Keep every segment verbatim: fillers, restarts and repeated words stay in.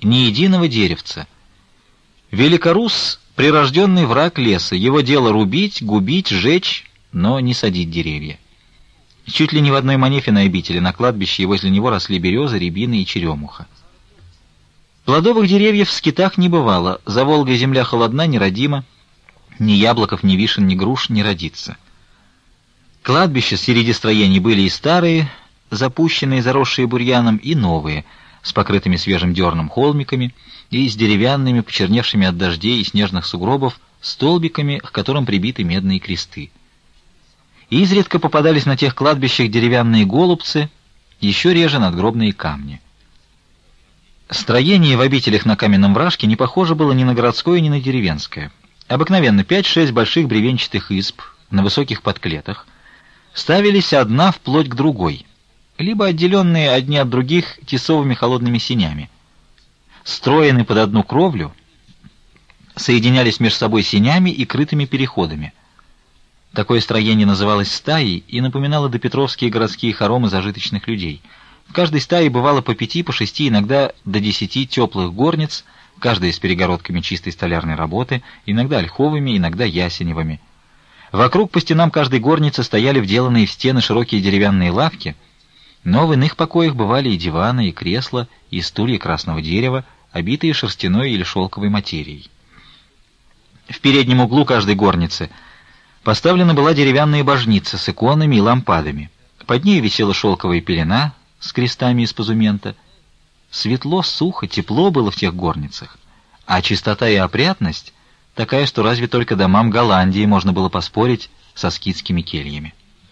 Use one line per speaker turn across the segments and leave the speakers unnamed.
ни единого деревца. Великорус — прирожденный враг леса, его дело рубить, губить, жечь, но не садить деревья. Чуть ли не в одной Манефе на обители, на кладбище и возле него росли березы, рябины и черемуха. Плодовых деревьев в скитах не бывало, за Волгой земля холодна, неродима, ни яблоков, ни вишен, ни груш не родится. Кладбища среди строений были и старые, запущенные, заросшие бурьяном, и новые, с покрытыми свежим дерном холмиками, и с деревянными, почерневшими от дождей и снежных сугробов, столбиками, к которым прибиты медные кресты. Изредка попадались на тех кладбищах деревянные голубцы, еще реже надгробные камни. Строение в обителях на Каменном Вражке не похоже было ни на городское, ни на деревенское. Обыкновенно пять-шесть больших бревенчатых изб на высоких подклетах ставились одна вплоть к другой, либо отделенные одни от других тесовыми холодными сенями. Строены под одну кровлю, соединялись между собой сенями и крытыми переходами. Такое строение называлось стаей и напоминало допетровские городские хоромы зажиточных людей. В каждой стае бывало по пяти, по шести, иногда до десяти теплых горниц, каждая с перегородками чистой столярной работы, иногда ольховыми, иногда ясеневыми. Вокруг по стенам каждой горницы стояли вделанные в стены широкие деревянные лавки, но в иных покоях бывали и диваны, и кресла, и стулья красного дерева, обитые шерстяной или шелковой материей. В переднем углу каждой горницы поставлена была деревянная божница с иконами и лампадами. Под ней висела шелковая пелена с крестами из позумента. Светло, сухо, тепло было в тех горницах, а чистота и опрятность такая, что разве только домам Голландии можно было поспорить со скитскими кельями.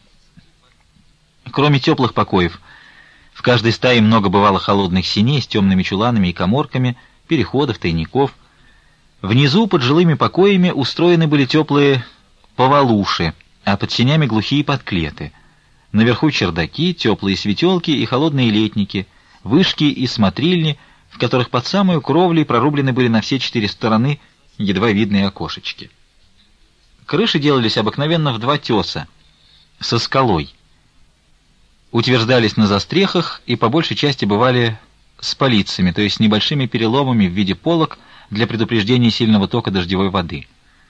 Кроме теплых покоев, в каждой стае много бывало холодных сеней с темными чуланами и каморками, переходов, тайников. Внизу под жилыми покоями устроены были теплые повалуши, а под сенями глухие подклеты. Наверху чердаки, теплые светелки и холодные летники, вышки и смотрильни, в которых под самую кровлей прорублены были на все четыре стороны едва видные окошечки. Крыши делались обыкновенно в два теса, со скалой. Утверждались на застрехах и по большей части бывали с полицами, то есть с небольшими переломами в виде полок для предупреждения сильного тока дождевой воды.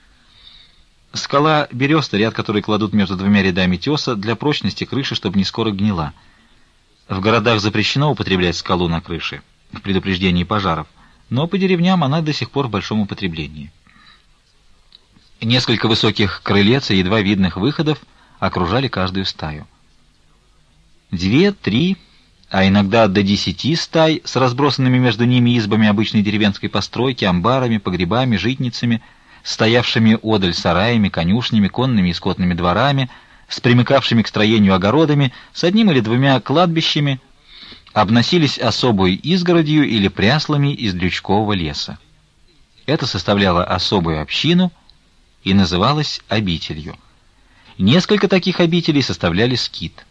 Скала береста, ряд которой кладут между двумя рядами теса для прочности крыши, чтобы не скоро гнила. В городах запрещено употреблять скалу на крыше в предупреждении пожаров, но по деревням она до сих пор в большом употреблении. Несколько высоких крылец и едва видных выходов окружали каждую стаю. Две, три, а иногда до десяти стай с разбросанными между ними избами обычной деревенской постройки, амбарами, погребами, житницами, стоявшими одаль сараями, конюшнями, конными и скотными дворами, с примыкавшими к строению огородами, с одним или двумя кладбищами, обносились особой изгородью или пряслами из дрючкового леса. Это составляло особую общину и называлось обителью. Несколько таких обителей составляли скит.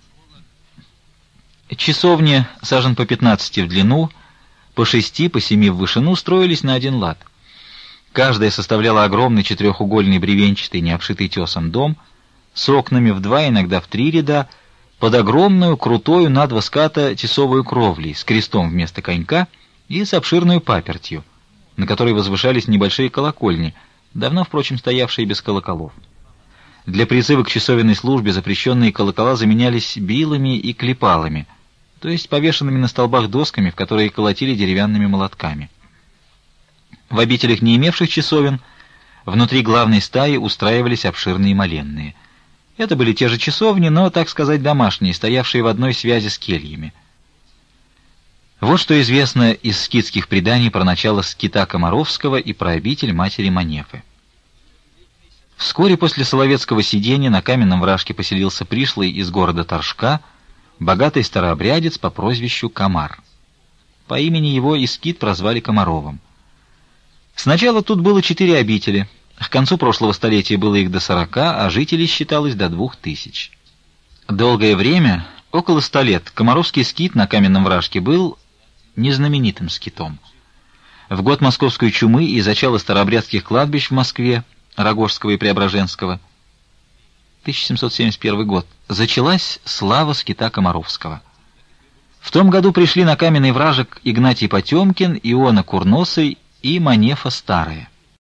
Часовни, сажен по пятнадцати в длину, по шести, по семи в вышину, строились на один лад. Каждая составляла огромный четырехугольный бревенчатый, не обшитый тесом дом, с окнами в два, иногда в три ряда, под огромную, крутою на два ската тесовую кровлей, с крестом вместо конька и с обширной папертью, на которой возвышались небольшие колокольни, давно, впрочем, стоявшие без колоколов. Для призыва к часовенной службе запрещенные колокола заменялись билами и клепалами, то есть повешенными на столбах досками, в которые колотили деревянными молотками. В обителях, не имевших часовен, внутри главной стаи устраивались обширные моленные. Это были те же часовни, но, так сказать, домашние, стоявшие в одной связи с кельями. Вот что известно из скитских преданий про начало скита Комаровского и про обитель матери Манефы. Вскоре после Соловецкого сидения на Каменном Вражке поселился пришлый из города Торжка, богатый старообрядец по прозвищу Комар. По имени его и скит прозвали Комаровым. Сначала тут было четыре обители. К концу прошлого столетия было их до сорока, а жителей считалось до двух тысяч. Долгое время, около ста лет, Комаровский скит на Каменном Вражке был незнаменитым скитом. В год московской чумы и зачала старообрядских кладбищ в Москве, Рогожского и Преображенского, тысяча семьсот семьдесят первый год, зачалась слава скита Комаровского. В том году пришли на каменный вражек Игнатий Потемкин, Иона Курносый и Манефа Старая.